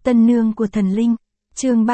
Tân nương của thần linh, chương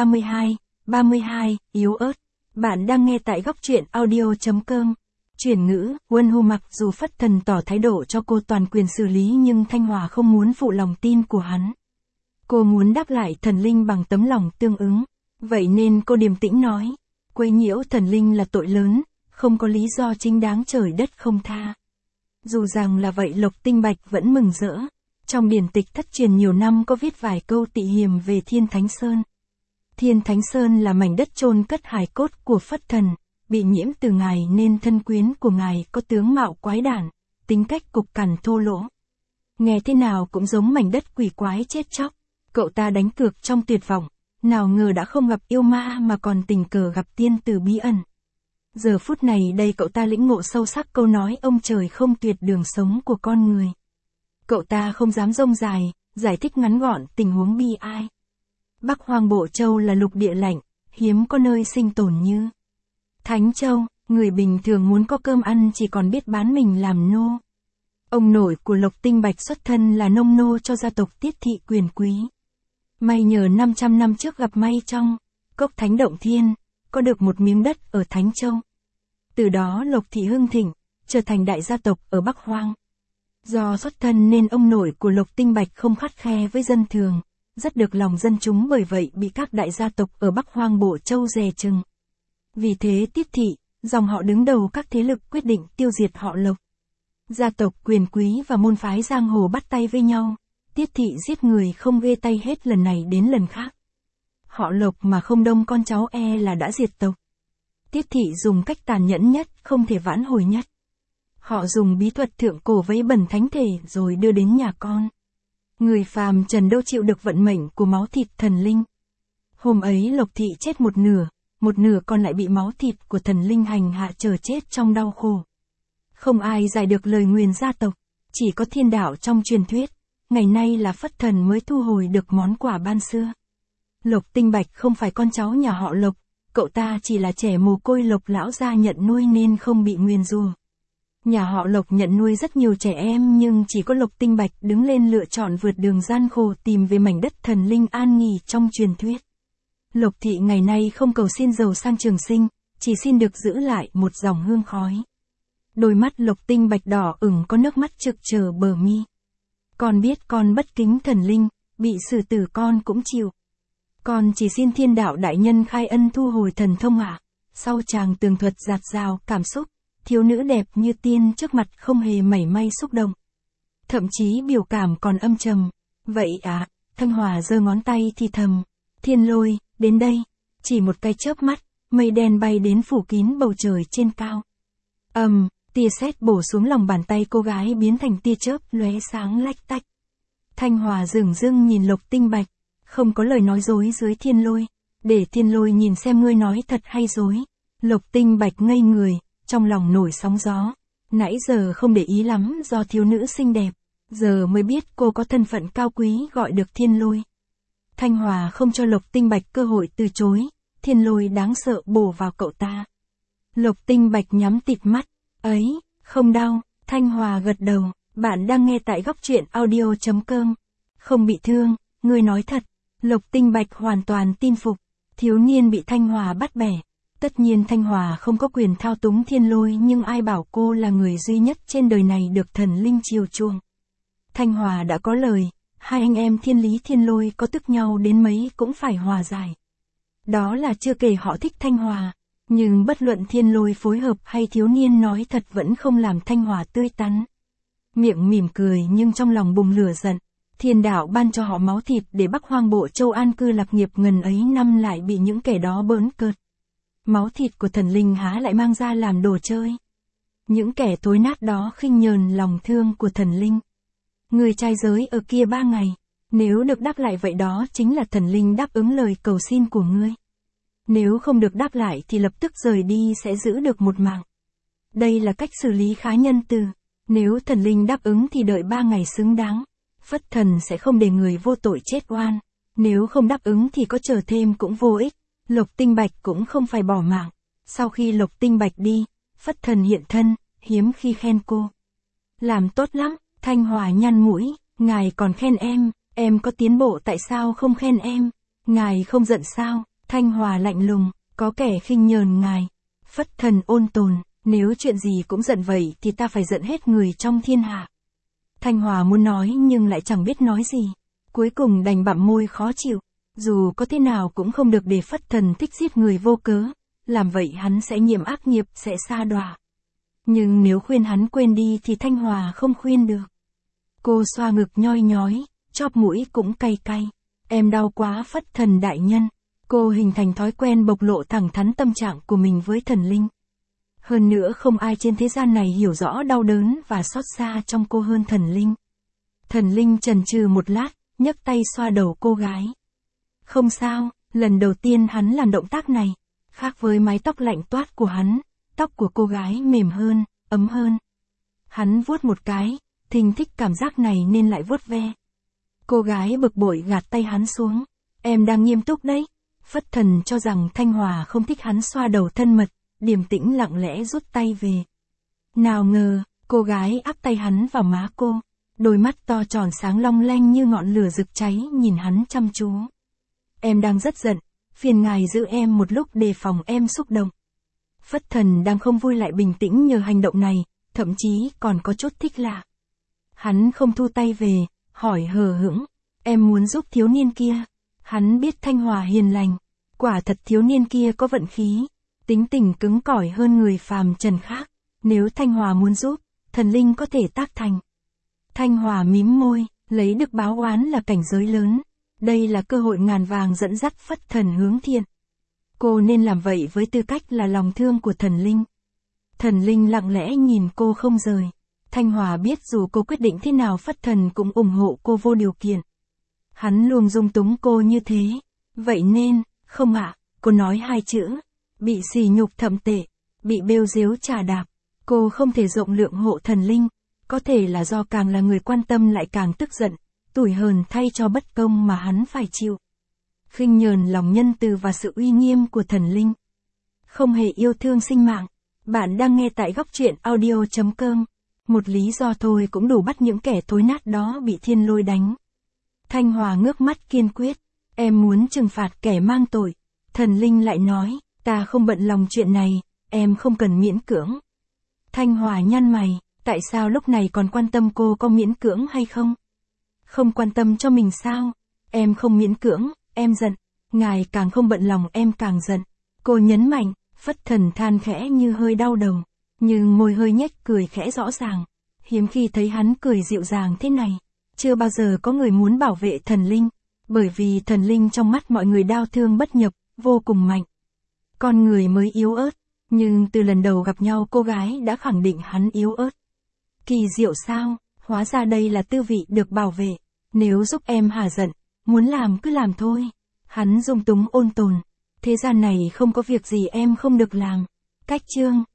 32, yếu ớt. Bạn đang nghe tại góc truyện audio.com. Chuyển ngữ, Won Hu mặc dù Phất Thần tỏ thái độ cho cô toàn quyền xử lý nhưng Thanh Hòa không muốn phụ lòng tin của hắn. Cô muốn đáp lại thần linh bằng tấm lòng tương ứng. Vậy nên cô điềm tĩnh nói, quấy nhiễu thần linh là tội lớn, không có lý do chính đáng trời đất không tha. Dù rằng là vậy Lộc Tinh Bạch vẫn mừng rỡ. Trong điển tịch thất truyền nhiều năm có viết vài câu tị hiềm về Thiên Thánh Sơn. Thiên Thánh Sơn là mảnh đất chôn cất hài cốt của Phất Thần, bị nhiễm từ ngài nên thân quyến của ngài có tướng mạo quái đản, tính cách cục cằn thô lỗ. Nghe thế nào cũng giống mảnh đất quỷ quái chết chóc. Cậu ta đánh cược trong tuyệt vọng, nào ngờ đã không gặp yêu ma mà còn tình cờ gặp tiên tử bí ẩn. Giờ phút này đây cậu ta lĩnh ngộ sâu sắc câu nói ông trời không tuyệt đường sống của con người. Cậu ta không dám rông dài, giải thích ngắn gọn tình huống bi ai. Bắc Hoang Bộ Châu là lục địa lạnh, hiếm có nơi sinh tồn như Thánh Châu, người bình thường muốn có cơm ăn chỉ còn biết bán mình làm nô. Ông nội của Lộc Tinh Bạch xuất thân là nông nô cho gia tộc Tiết Thị quyền quý. May nhờ 500 năm trước gặp may trong cốc Thánh Động Thiên, có được một miếng đất ở Thánh Châu. Từ đó Lộc Thị hưng thịnh, trở thành đại gia tộc ở Bắc Hoang. Do xuất thân nên ông nội của Lộc Tinh Bạch không khắt khe với dân thường, rất được lòng dân chúng, bởi vậy bị các đại gia tộc ở Bắc Hoang Bộ Châu dè chừng. Vì thế Tiết Thị, dòng họ đứng đầu các thế lực quyết định tiêu diệt họ Lộc. Gia tộc quyền quý và môn phái giang hồ bắt tay với nhau, Tiết Thị giết người không ghê tay hết lần này đến lần khác. Họ Lộc mà không đông con cháu là đã diệt tộc. Tiết Thị dùng cách tàn nhẫn nhất, không thể vãn hồi nhất. Họ dùng bí thuật thượng cổ vấy bẩn thánh thể rồi đưa đến nhà con. Người phàm trần đâu chịu được vận mệnh của máu thịt thần linh. Hôm ấy Lộc Thị chết một nửa còn lại bị máu thịt của thần linh hành hạ chờ chết trong đau khổ. Không ai giải được lời nguyền gia tộc, chỉ có thiên đạo trong truyền thuyết, ngày nay là Phất Thần mới thu hồi được món quà ban xưa. Lộc Tinh Bạch không phải con cháu nhà họ Lộc, cậu ta chỉ là trẻ mồ côi Lộc lão gia nhận nuôi nên không bị nguyền rủa. Nhà họ Lộc nhận nuôi rất nhiều trẻ em nhưng chỉ có Lộc Tinh Bạch đứng lên lựa chọn vượt đường gian khổ tìm về mảnh đất thần linh an nghỉ trong truyền thuyết. Lộc Thị ngày nay không cầu xin giàu sang trường sinh, chỉ xin được giữ lại một dòng hương khói. Đôi mắt Lộc Tinh Bạch đỏ ửng có nước mắt trực chờ bờ mi. Con biết con bất kính thần linh, bị xử tử con cũng chịu. Con chỉ xin thiên đạo đại nhân khai ân thu hồi thần thông ạ. Sau chàng tường thuật dạt dào cảm xúc, thiếu nữ đẹp như tiên trước mặt không hề mảy may xúc động. Thậm chí biểu cảm còn âm trầm. Vậy ạ, Thanh Hòa giơ ngón tay thì thầm. Thiên Lôi, đến đây. Chỉ một cái chớp mắt, mây đen bay đến phủ kín bầu trời trên cao. Tia sét bổ xuống lòng bàn tay cô gái biến thành tia chớp lóe sáng lách tách. Thanh Hòa dửng dưng nhìn Lộc Tinh Bạch, không có lời nói dối dưới Thiên Lôi. Để Thiên Lôi nhìn xem ngươi nói thật hay dối. Lộc Tinh Bạch ngây người, trong lòng nổi sóng gió. Nãy giờ không để ý lắm do thiếu nữ xinh đẹp, giờ mới biết cô có thân phận cao quý gọi được Thiên Lôi. Thanh Hòa không cho Lộc Tinh Bạch cơ hội từ chối, Thiên Lôi đáng sợ bổ vào cậu ta. Lộc Tinh Bạch nhắm tịt mắt, ấy, không đau, Thanh Hòa gật đầu, bạn đang nghe tại góc truyện audio.com. Không bị thương, ngươi nói thật. Lộc Tinh Bạch hoàn toàn tin phục, thiếu niên bị Thanh Hòa bắt bẻ. Tất nhiên Thanh Hòa không có quyền thao túng Thiên Lôi nhưng ai bảo cô là người duy nhất trên đời này được thần linh chiều chuộng. Thanh Hòa đã có lời, hai anh em Thiên Lý Thiên Lôi có tức nhau đến mấy cũng phải hòa giải. Đó là chưa kể họ thích Thanh Hòa, nhưng bất luận Thiên Lôi phối hợp hay thiếu niên nói thật vẫn không làm Thanh Hòa tươi tắn. Miệng mỉm cười nhưng trong lòng bùng lửa giận. Thiên đạo ban cho họ máu thịt để Bắc Hoang Bộ Châu an cư lạc nghiệp ngần ấy năm lại bị những kẻ đó bỡn cợt. Máu thịt của thần linh há lại mang ra làm đồ chơi. Những kẻ thối nát đó khinh nhờn lòng thương của thần linh. Người trai giới ở kia 3 ngày, nếu được đáp lại vậy đó chính là thần linh đáp ứng lời cầu xin của ngươi. Nếu không được đáp lại thì lập tức rời đi sẽ giữ được một mạng. Đây là cách xử lý khá nhân từ. Nếu thần linh đáp ứng thì đợi 3 ngày xứng đáng. Phất Thần sẽ không để người vô tội chết oan. Nếu không đáp ứng thì có chờ thêm cũng vô ích. Lộc Tinh Bạch cũng không phải bỏ mạng. Sau khi Lộc Tinh Bạch đi, Phất Thần hiện thân, hiếm khi khen cô. Làm tốt lắm, Thanh Hòa nhăn mũi, ngài còn khen em, Em có tiến bộ tại sao không khen em? Ngài không giận sao? Thanh Hòa lạnh lùng, có kẻ khinh nhờn ngài. Phất Thần ôn tồn, nếu chuyện gì cũng giận vậy thì ta phải giận hết người trong thiên hạ. Thanh Hòa muốn nói nhưng lại chẳng biết nói gì. Cuối cùng đành bặm môi khó chịu. Dù có thế nào cũng không được để Phất Thần thích giết người vô cớ. Làm vậy hắn sẽ nhiễm ác nghiệp, sẽ sa đọa. Nhưng nếu khuyên hắn quên đi thì Thanh Hòa không khuyên được. Cô xoa ngực nhoi nhói, chóp mũi cũng cay cay. Em đau quá Phất Thần đại nhân. Cô hình thành thói quen bộc lộ thẳng thắn tâm trạng của mình với thần linh. Hơn nữa không ai trên thế gian này hiểu rõ đau đớn và xót xa trong cô hơn thần linh. Thần linh chần chừ một lát, nhấc tay xoa đầu cô gái. Không sao, lần đầu tiên hắn làm động tác này. Khác với mái tóc lạnh toát của hắn, tóc của cô gái mềm hơn, ấm hơn. Hắn vuốt một cái, thình thích cảm giác này nên lại vuốt ve. Cô gái bực bội gạt tay hắn xuống. Em đang nghiêm túc đấy. Phất Thần cho rằng Thanh Hòa không thích hắn xoa đầu thân mật, điềm tĩnh lặng lẽ rút tay về. Nào ngờ, cô gái áp tay hắn vào má cô. Đôi mắt to tròn sáng long lanh như ngọn lửa rực cháy nhìn hắn chăm chú. Em đang rất giận, phiền ngài giữ em một lúc đề phòng em xúc động. Phất Thần đang không vui lại bình tĩnh nhờ hành động này, thậm chí còn có chút thích lạ. Hắn không thu tay về, hỏi hờ hững, em muốn giúp thiếu niên kia. Hắn biết Thanh Hòa hiền lành, quả thật thiếu niên kia có vận khí, tính tình cứng cỏi hơn người phàm trần khác. Nếu Thanh Hòa muốn giúp, thần linh có thể tác thành. Thanh Hòa mím môi, lấy được báo oán là cảnh giới lớn. Đây là cơ hội ngàn vàng dẫn dắt Phất Thần hướng thiện. Cô nên làm vậy với tư cách là lòng thương của thần linh. Thần linh lặng lẽ nhìn cô không rời. Thanh Hòa biết dù cô quyết định thế nào Phất Thần cũng ủng hộ cô vô điều kiện. Hắn luôn dung túng cô như thế. Vậy nên, không ạ, cô nói hai chữ. Bị sỉ nhục thậm tệ, bị bêu dếu trà đạp. Cô không thể rộng lượng hộ thần linh. Có thể là do càng là người quan tâm lại càng tức giận, tủi hờn thay cho bất công mà hắn phải chịu. Khinh nhờn lòng nhân từ và sự uy nghiêm của thần linh. Không hề yêu thương sinh mạng. Bạn đang nghe tại góc truyện audio.com. Một lý do thôi cũng đủ bắt những kẻ thối nát đó bị thiên lôi đánh. Thanh Hòa ngước mắt kiên quyết. Em muốn trừng phạt kẻ mang tội. Thần linh lại nói, ta không bận lòng chuyện này, em không cần miễn cưỡng. Thanh Hòa nhăn mày, tại sao lúc này còn quan tâm cô có miễn cưỡng hay không? Không quan tâm cho mình sao? Em không miễn cưỡng, em giận. Ngài càng không bận lòng em càng giận. Cô nhấn mạnh, Phất Thần than khẽ như hơi đau đầu. Nhưng môi hơi nhếch cười khẽ rõ ràng. Hiếm khi thấy hắn cười dịu dàng thế này. Chưa bao giờ có người muốn bảo vệ thần linh. Bởi vì thần linh trong mắt mọi người đau thương bất nhập, vô cùng mạnh. Con người mới yếu ớt. Nhưng từ lần đầu gặp nhau cô gái đã khẳng định hắn yếu ớt. Kỳ diệu sao, hóa ra đây là tư vị được bảo vệ. Nếu giúp em hả giận, muốn làm cứ làm thôi. Hắn dung túng ôn tồn. Thế gian này không có việc gì em không được làm. Cách chương